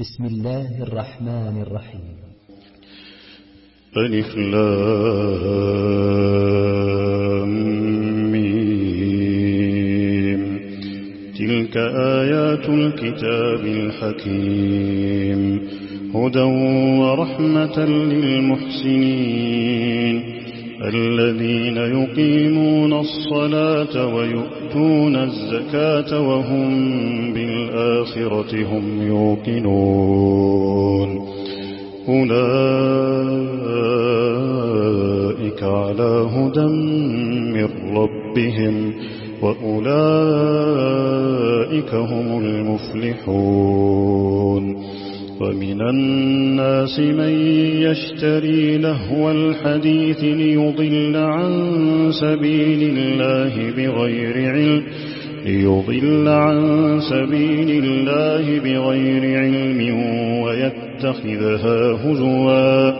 بسم الله الرحمن الرحيم. ألف لام ميم. تلك آيات الكتاب الحكيم هدى ورحمة للمحسنين الذين يقيمون الصلاة ويؤتون الزكاة وهم بالآخرة هم يوقنون أولئك على هدى من ربهم وأولئك هم المفلحون. ومن الناس من يشتري لهو الحديث ليضل عن سبيل الله بغير علم ويتخذها هزوا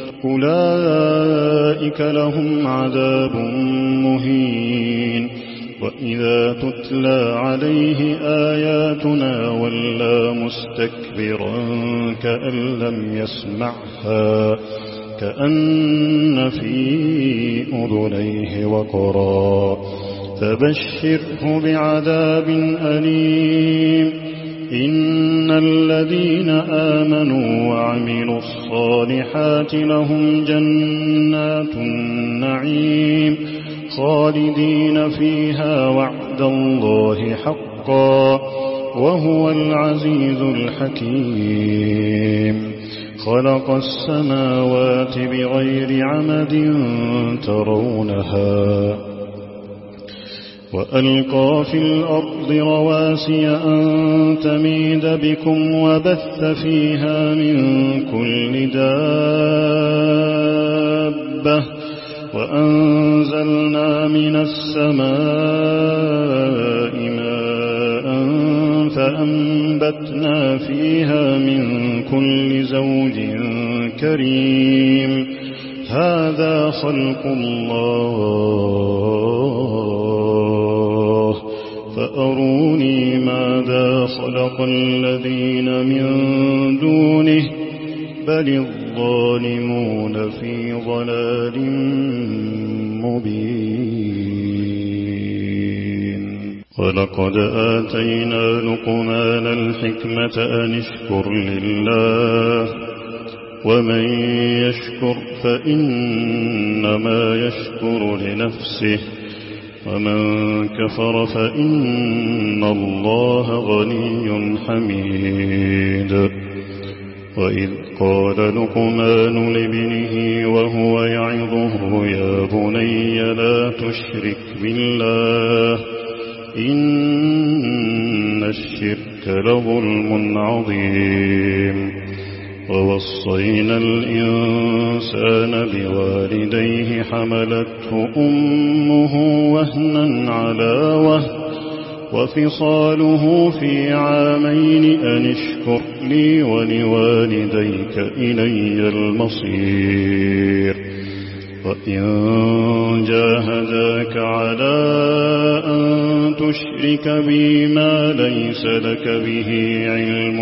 أولئك لهم عذاب مهين. وإذا تتلى عليه آياتنا ولى مستكبرا كأن لم يسمعها كأن في أذنيه وقرا فبشره بعذاب أليم. إن الذين آمنوا وعملوا الصالحات لهم جنات النعيم خالدين فيها وعد الله حقا وهو العزيز الحكيم. خلق السماوات بغير عمد ترونها وألقى في الأرض رواسي أن تميد بكم وبث فيها من كل دابة وأنزلنا من السماء ماء فأنبتنا فيها من كل زوج كريم. هذا خلق الله فأروني ماذا خلق الذين من دونه بل الظالمون في ضلال مبين. ولقد آتينا لقمان الحكمة أن اشكر لله ومن يشكر فإنما يشكر لنفسه ومن كفر فإن الله غني حميد. وإذ قال لقمان لابنه وهو يعظه يا بني لا تشرك بالله إن الشرك لظلم عظيم. ووصينا الإنسان بوالديه حملته أمه وهنا على وهن وفصاله في عامين أن اشكر لي ولوالديك إلي المصير. وإن جاهداك على أن تشرك بي ما ليس لك به علم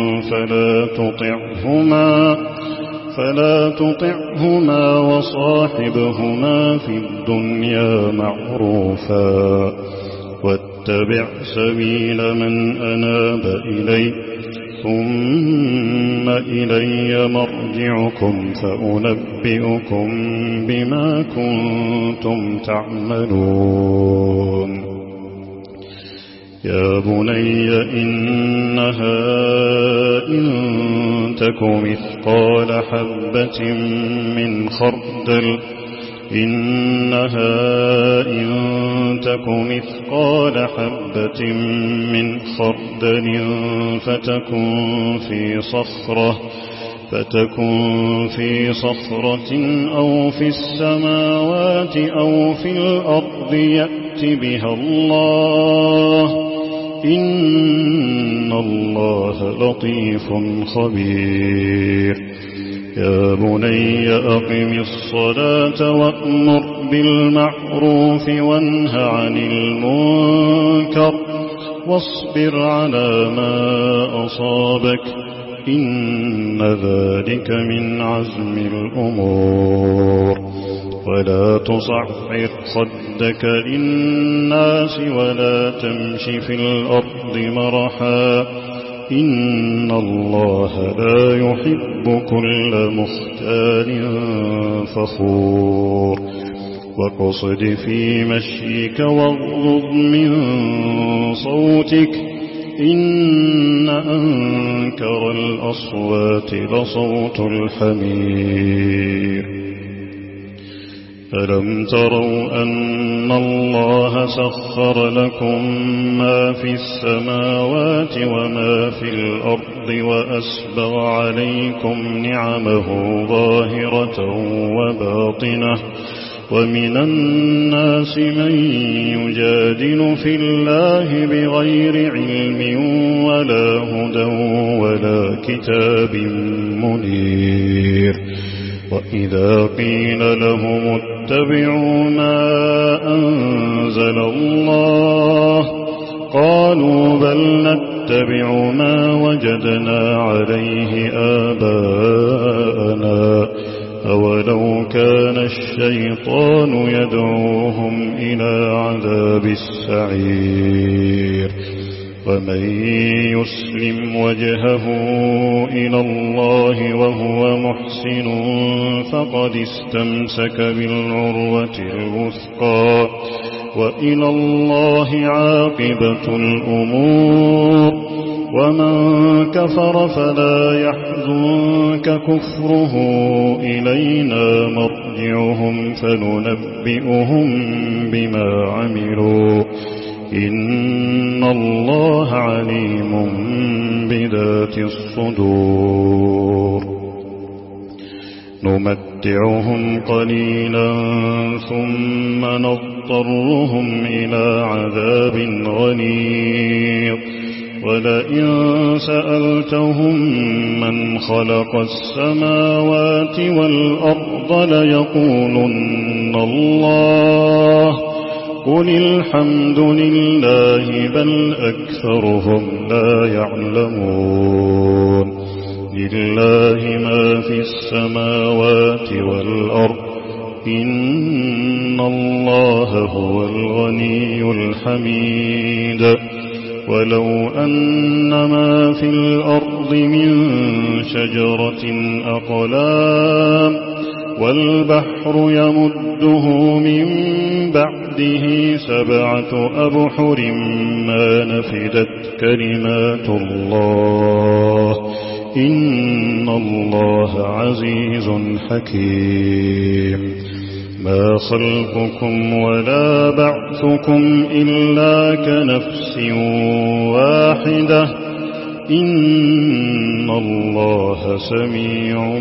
فلا تطعهما وصاحبهما في الدنيا معروفا واتبع سبيل من أناب إلي ثم إلي مرجعكم فأنبئكم بما كنتم تعملون. يا بني إنها إن تك مثقال حبة من خردل فتكن في صخرة أو في السماوات أو في الأرض يأت بها الله إن الله لطيف خبير. يا بني أقم الصلاة وأمر بالمعروف وانه عن المنكر واصبر على ما أصابك إن ذلك من عزم الأمور. ولا تصعر خدك للناس ولا تمش في الأرض مرحا إن الله لا يحب كل مختال فخور. واقصد في مشيك واغضض من صوتك إن أنكر الأصوات لصوت الحمير. ألم تروا أن الله سخر لكم ما في السماوات وما في الأرض وأسبغ عليكم نعمه ظاهرة وباطنة ومن الناس من يجادل في الله بغير علم ولا هدى ولا كتاب منير. وإذا قيل لهم اتبعوا ما أنزل الله قالوا بل نتبع ما وجدنا عليه آباءنا أولو كان الشيطان يدعوهم إلى عذاب السعير. ومن يسلم وجهه إلى الله وهو محسن فقد استمسك بالعروة الوثقى وإلى الله عاقبة الأمور. ومن كفر فلا يحزنك كفره إلينا مرجعهم فننبئهم بما عملوا إن الله عليم بذات الصدور. نمتعهم قليلا ثم نضطرهم إلى عذاب غليظ. ولئن سألتهم من خلق السماوات والأرض ليقولن الله قل الحمد لله بل أكثرهم لا يعلمون. لله ما في السماوات والأرض إن الله هو الغني الحميد. ولو أن ما في الأرض من شجرة أقلام والبحر يمده من بعده 7 أبحر ما نفدت كلمات الله إن الله عزيز حكيم. ما خلقكم ولا بعثكم إلا كنفس واحدة إن الله سميع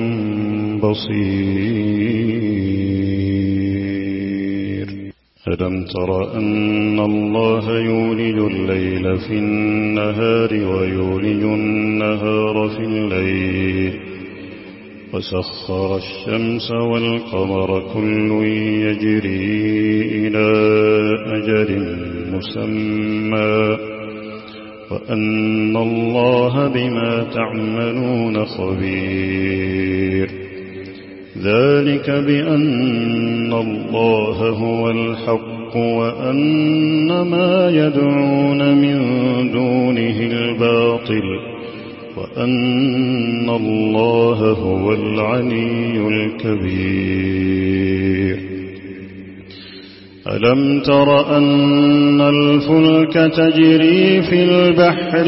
بصير. ألم تر أن الله يولج الليل في النهار ويولج النهار في الليل وسخر الشمس والقمر كل يجري إلى أجل مسمى وأن الله بما تعملون خبير. ذلك بأن الله هو الحق وأن ما يدعون من دونه الباطل وأن الله هو العلي الكبير. ألم تر أن الفلك تجري في البحر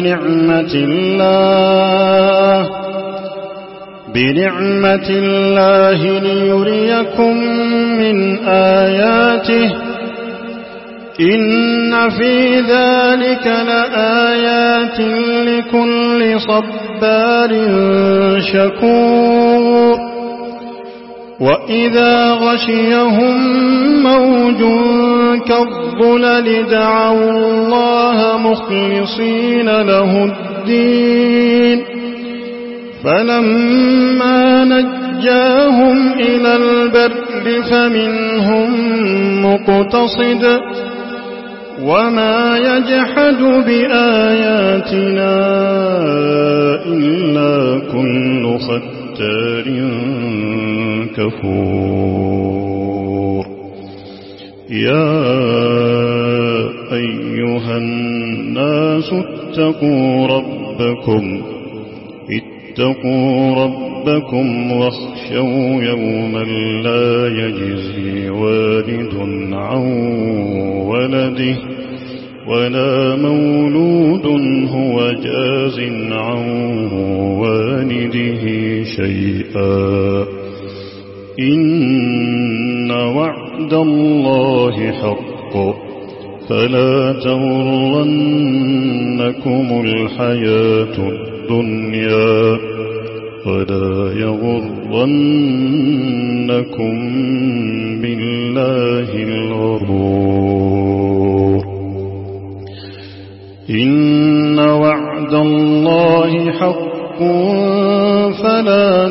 بنعمة الله ليريكم من آياته إن في ذلك لآيات لكل صبار شكور. وإذا غشيهم موج كالظلل دعوا الله مخلصين له الدين فلما نجاهم إلى البر فمنهم مقتصد وما يجحد بآياتنا إلا كل ختار كفور يا أيها الناس اتقوا ربكم واخشوا يوما لا يجزي والد عن ولده ولا مولود هو جاز عن والده شيئا إن وعد الله حق فلا تغرنكم الحياة الدنيا ولا يغرنكم بالله الغرور إن وعد الله حق فلا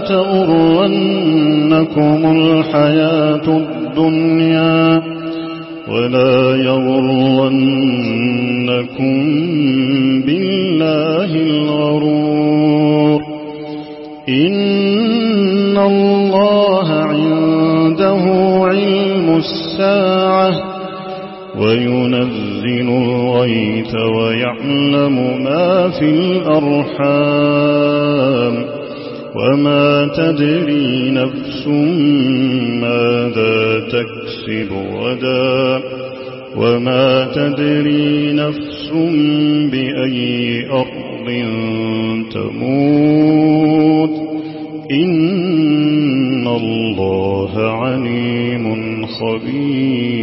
تغرنكم الحياة الدنيا ولا يغرنكم بالله الغرور إن الله عنده علم الساعة وينزل الغيث ويعلم ما في الأرحام وما تدري نفس ماذا تكسب غدا وما تدري نفس بأي أرض تموت إن الله عليم خبير